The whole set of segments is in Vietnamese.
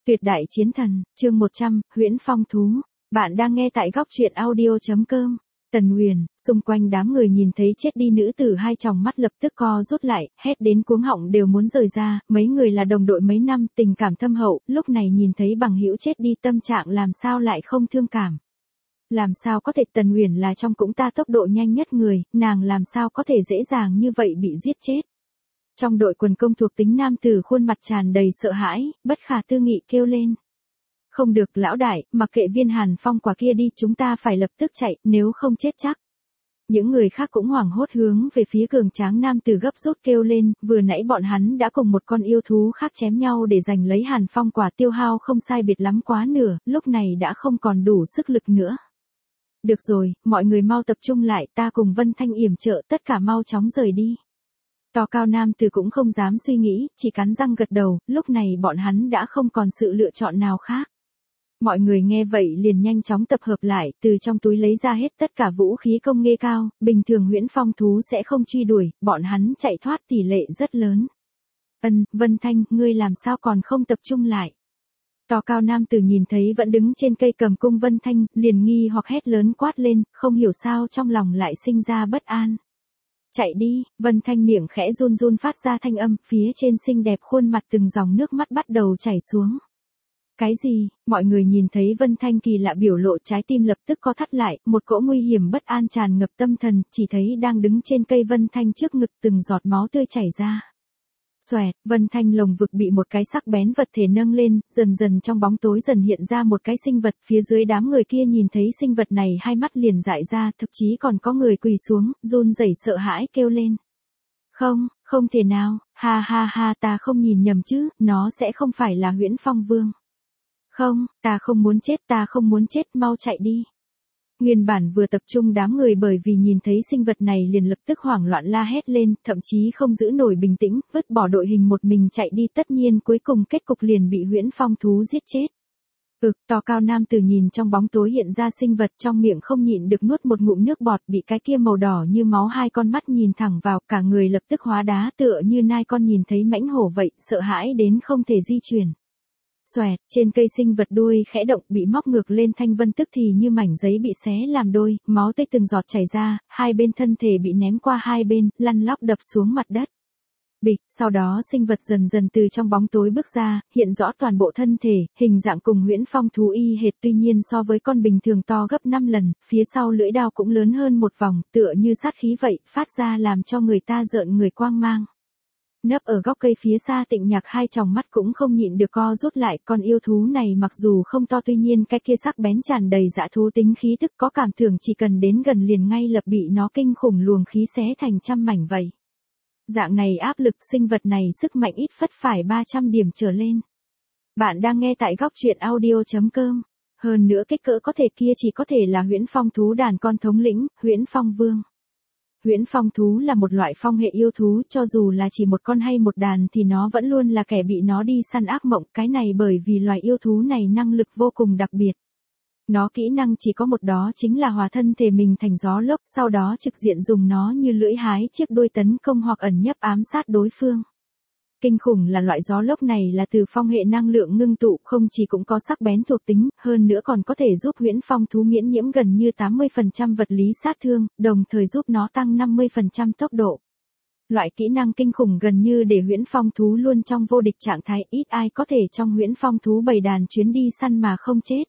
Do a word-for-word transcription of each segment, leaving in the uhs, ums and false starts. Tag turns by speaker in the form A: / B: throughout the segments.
A: Tuyệt đại chiến thần, chương một trăm, Huyễn Phong thú. Bạn đang nghe tại góc truyện audio.com. Tần Huyền, xung quanh đám người nhìn thấy chết đi nữ tử hai tròng mắt lập tức co rút lại, hét đến cuống họng đều muốn rời ra, mấy người là đồng đội mấy năm, tình cảm thâm hậu, lúc này nhìn thấy bằng hữu chết đi tâm trạng làm sao lại không thương cảm. Làm sao có thể Tần Huyền là trong cũng ta tốc độ nhanh nhất người, nàng làm sao có thể dễ dàng như vậy bị giết chết. Trong đội quần công thuộc tính nam tử khuôn mặt tràn đầy sợ hãi, bất khả tư nghị kêu lên. Không được lão đại, mặc kệ viên hàn phong quả kia đi, chúng ta phải lập tức chạy, nếu không chết chắc. Những người khác cũng hoảng hốt hướng về phía cường tráng nam tử gấp rút kêu lên, vừa nãy bọn hắn đã cùng một con yêu thú khác chém nhau để giành lấy hàn phong quả, tiêu hao không sai biệt lắm quá nửa, lúc này đã không còn đủ sức lực nữa. Được rồi, mọi người mau tập trung lại, ta cùng Vân Thanh yểm trợ, tất cả mau chóng rời đi. To cao nam tử cũng không dám suy nghĩ, chỉ cắn răng gật đầu, lúc này bọn hắn đã không còn sự lựa chọn nào khác. Mọi người nghe vậy liền nhanh chóng tập hợp lại, từ trong túi lấy ra hết tất cả vũ khí công nghệ cao, bình thường huyễn phong thú sẽ không truy đuổi, bọn hắn chạy thoát tỷ lệ rất lớn. Ân, Vân Thanh, ngươi làm sao còn không tập trung lại? To cao nam tử nhìn thấy vẫn đứng trên cây cầm cung Vân Thanh, liền nghi hoặc hét lớn quát lên, không hiểu sao trong lòng lại sinh ra bất an. Chạy đi, Vân Thanh miệng khẽ run run phát ra thanh âm, phía trên xinh đẹp khuôn mặt từng dòng nước mắt bắt đầu chảy xuống. Cái gì, mọi người nhìn thấy Vân Thanh kỳ lạ biểu lộ, trái tim lập tức co thắt lại, một cỗ nguy hiểm bất an tràn ngập tâm thần, chỉ thấy đang đứng trên cây Vân Thanh trước ngực từng giọt máu tươi chảy ra. Xoẹt, Vân Thanh lồng vực bị một cái sắc bén vật thể nâng lên, dần dần trong bóng tối dần hiện ra một cái sinh vật, phía dưới đám người kia nhìn thấy sinh vật này hai mắt liền dại ra, thậm chí còn có người quỳ xuống, run rẩy sợ hãi kêu lên. Không, không thể nào, ha ha ha, ta không nhìn nhầm chứ, nó sẽ không phải là Huyễn Phong Vương. Không, ta không muốn chết, ta không muốn chết, mau chạy đi. Nguyên bản vừa tập trung đám người bởi vì nhìn thấy sinh vật này liền lập tức hoảng loạn la hét lên, thậm chí không giữ nổi bình tĩnh, vứt bỏ đội hình một mình chạy đi, tất nhiên cuối cùng kết cục liền bị Huyễn Phong thú giết chết. Ực, to cao nam tử nhìn trong bóng tối hiện ra sinh vật, trong miệng không nhịn được nuốt một ngụm nước bọt, bị cái kia màu đỏ như máu hai con mắt nhìn thẳng vào, cả người lập tức hóa đá, tựa như nai con nhìn thấy mãnh hổ vậy, sợ hãi đến không thể di chuyển. Xoẹt, trên cây sinh vật đuôi khẽ động, bị móc ngược lên, thanh vân tức thì như mảnh giấy bị xé làm đôi, máu tươi từng giọt chảy ra, hai bên thân thể bị ném qua hai bên, lăn lóc đập xuống mặt đất. Bịch, sau đó sinh vật dần dần từ trong bóng tối bước ra, hiện rõ toàn bộ thân thể, hình dạng cùng Huyễn Phong thú y hệt, tuy nhiên so với con bình thường to gấp năm lần, phía sau lưỡi đao cũng lớn hơn một vòng, tựa như sát khí vậy, phát ra làm cho người ta rợn người quang mang. Nấp ở góc cây phía xa Tịnh Nhạc hai tròng mắt cũng không nhịn được co rút lại, con yêu thú này mặc dù không to tuy nhiên cái kia sắc bén tràn đầy dã thú tính khí tức, có cảm tưởng chỉ cần đến gần liền ngay lập bị nó kinh khủng luồng khí xé thành trăm mảnh vậy. Dạng này áp lực, sinh vật này sức mạnh ít phất phải ba trăm điểm trở lên. Bạn đang nghe tại góc truyện audio.com. Hơn nữa kích cỡ có thể kia chỉ có thể là Huyễn Phong thú đàn con thống lĩnh, Huyễn Phong Vương. Huyễn Phong thú là một loại phong hệ yêu thú, cho dù là chỉ một con hay một đàn thì nó vẫn luôn là kẻ bị nó đi săn ác mộng, cái này bởi vì loài yêu thú này năng lực vô cùng đặc biệt. Nó kỹ năng chỉ có một, đó chính là hòa thân thể mình thành gió lốc, sau đó trực diện dùng nó như lưỡi hái chiếc đuôi tấn công hoặc ẩn nhấp ám sát đối phương. Kinh khủng là loại gió lốc này là từ phong hệ năng lượng ngưng tụ, không chỉ cũng có sắc bén thuộc tính, hơn nữa còn có thể giúp Huyễn Phong thú miễn nhiễm gần như tám mươi phần trăm vật lý sát thương, đồng thời giúp nó tăng năm mươi phần trăm tốc độ. Loại kỹ năng kinh khủng gần như để Huyễn Phong thú luôn trong vô địch trạng thái, ít ai có thể trong Huyễn Phong thú bầy đàn chuyến đi săn mà không chết.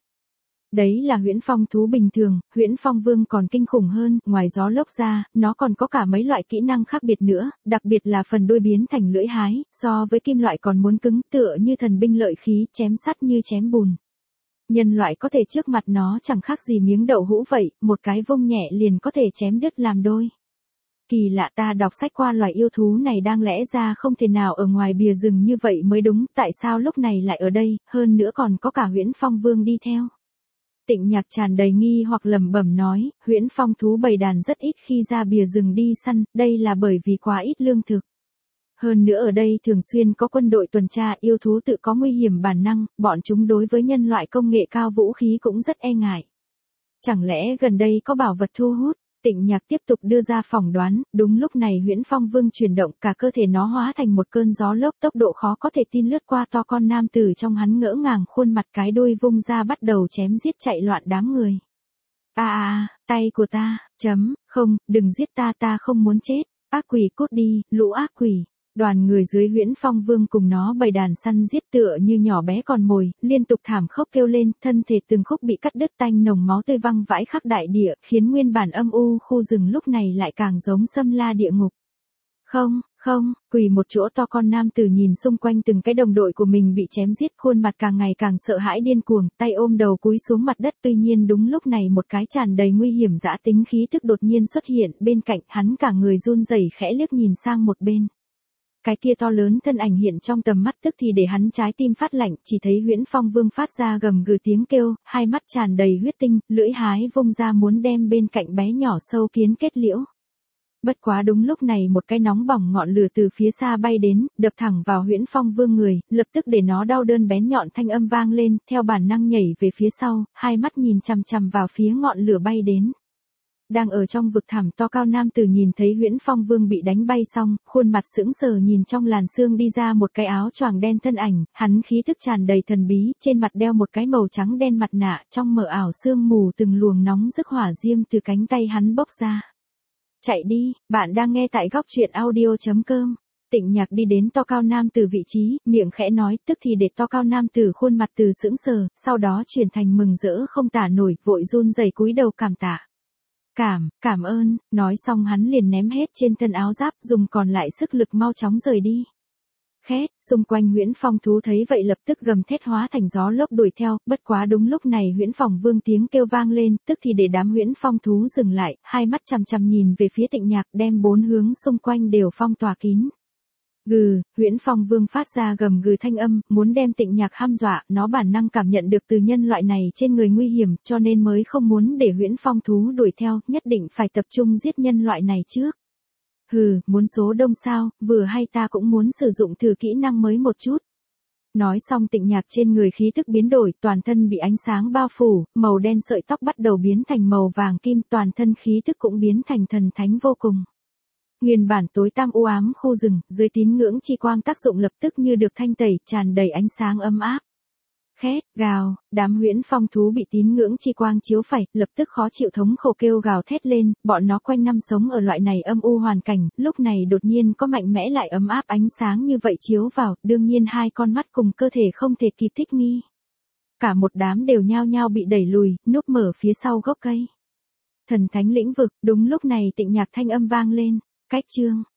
A: Đấy là Huyễn Phong thú bình thường, Huyễn Phong Vương còn kinh khủng hơn, ngoài gió lốc ra, nó còn có cả mấy loại kỹ năng khác biệt nữa, đặc biệt là phần đuôi biến thành lưỡi hái, so với kim loại còn muốn cứng, tựa như thần binh lợi khí, chém sắt như chém bùn. Nhân loại có thể trước mặt nó chẳng khác gì miếng đậu hũ vậy, một cái vung nhẹ liền có thể chém đứt làm đôi. Kỳ lạ, ta đọc sách qua loài yêu thú này đang lẽ ra không thể nào ở ngoài bìa rừng như vậy mới đúng, tại sao lúc này lại ở đây, hơn nữa còn có cả Huyễn Phong Vương đi theo. Tịnh Nhạc tràn đầy nghi hoặc lẩm bẩm nói, Huyễn Phong thú bầy đàn rất ít khi ra bìa rừng đi săn, đây là bởi vì quá ít lương thực. Hơn nữa ở đây thường xuyên có quân đội tuần tra, yêu thú tự có nguy hiểm bản năng, bọn chúng đối với nhân loại công nghệ cao vũ khí cũng rất e ngại. Chẳng lẽ gần đây có bảo vật thu hút? Tịnh Nhạc tiếp tục đưa ra phỏng đoán, đúng lúc này Huyễn Phong Vương chuyển động, cả cơ thể nó hóa thành một cơn gió lốc, tốc độ khó có thể tin lướt qua to con nam tử trong hắn, ngỡ ngàng khuôn mặt, cái đuôi vung ra bắt đầu chém giết chạy loạn đám người. A a a, tay của ta, chấm, không, đừng giết ta, ta không muốn chết, ác quỷ cút đi, lũ ác quỷ. Đoàn người dưới Huyễn Phong Vương cùng nó bầy đàn săn giết tựa như nhỏ bé còn mồi, liên tục thảm khốc kêu lên, thân thể từng khúc bị cắt đứt, tanh nồng máu tươi văng vãi khắp đại địa, khiến nguyên bản âm u khu rừng lúc này lại càng giống xâm la địa ngục. Không, không, quỳ một chỗ to con nam tử nhìn xung quanh từng cái đồng đội của mình bị chém giết, khuôn mặt càng ngày càng sợ hãi điên cuồng, tay ôm đầu cúi xuống mặt đất. Tuy nhiên đúng lúc này một cái tràn đầy nguy hiểm dã tính khí thức đột nhiên xuất hiện bên cạnh hắn, cả người run rẩy khẽ liếc nhìn sang một bên. Cái kia to lớn thân ảnh hiện trong tầm mắt, tức thì để hắn trái tim phát lạnh, chỉ thấy Huyễn Phong Vương phát ra gầm gừ tiếng kêu, hai mắt tràn đầy huyết tinh, lưỡi hái vung ra muốn đem bên cạnh bé nhỏ sâu kiến kết liễu. Bất quá đúng lúc này một cái nóng bỏng ngọn lửa từ phía xa bay đến, đập thẳng vào Huyễn Phong Vương người, lập tức để nó đau đớn, bén nhọn thanh âm vang lên, theo bản năng nhảy về phía sau, hai mắt nhìn chằm chằm vào phía ngọn lửa bay đến. Đang ở trong vực thẳm, to cao nam tử nhìn thấy Huyễn Phong Vương bị đánh bay xong, khuôn mặt sững sờ nhìn trong làn sương đi ra một cái áo choàng đen thân ảnh, hắn khí thức tràn đầy thần bí, trên mặt đeo một cái màu trắng đen mặt nạ, trong mờ ảo sương mù từng luồng nóng rực hỏa diêm từ cánh tay hắn bốc ra. Chạy đi, bạn đang nghe tại góc truyện audio chấm com. Tịnh Nhạc đi đến to cao nam tử vị trí, miệng khẽ nói, tức thì để to cao nam tử khuôn mặt từ sững sờ, sau đó chuyển thành mừng rỡ không tả nổi, vội run rẩy cúi đầu cảm tạ. Cảm, cảm ơn, nói xong hắn liền ném hết trên thân áo giáp, dùng còn lại sức lực mau chóng rời đi. Khét, xung quanh Huyễn Phong thú thấy vậy lập tức gầm thét hóa thành gió lốc đuổi theo, bất quá đúng lúc này Huyễn Phong Vương tiếng kêu vang lên, tức thì để đám Huyễn Phong thú dừng lại, hai mắt chằm chằm nhìn về phía Tịnh Nhạc, đem bốn hướng xung quanh đều phong tỏa kín. Gừ, Huyễn Phong Vương phát ra gầm gừ thanh âm, muốn đem Tịnh Nhạc hăm dọa, nó bản năng cảm nhận được từ nhân loại này trên người nguy hiểm, cho nên mới không muốn để Huyễn Phong thú đuổi theo, nhất định phải tập trung giết nhân loại này trước. Hừ, muốn số đông sao, vừa hay ta cũng muốn sử dụng thử kỹ năng mới một chút. Nói xong Tịnh Nhạc trên người khí tức biến đổi, toàn thân bị ánh sáng bao phủ, màu đen sợi tóc bắt đầu biến thành màu vàng kim, toàn thân khí tức cũng biến thành thần thánh vô cùng. Nguyên bản tối tăm u ám khu rừng, dưới tín ngưỡng chi quang tác dụng lập tức như được thanh tẩy, tràn đầy ánh sáng ấm áp. Khét, gào, đám Huyễn Phong thú bị tín ngưỡng chi quang chiếu phải, lập tức khó chịu thống khổ kêu gào thét lên, bọn nó quanh năm sống ở loại này âm u hoàn cảnh, lúc này đột nhiên có mạnh mẽ lại ấm áp ánh sáng như vậy chiếu vào, đương nhiên hai con mắt cùng cơ thể không thể kịp thích nghi. Cả một đám đều nhao nhao bị đẩy lùi, núp mở phía sau gốc cây. Thần thánh lĩnh vực, đúng lúc này Tịnh Nhạc thanh âm vang lên, cách chương.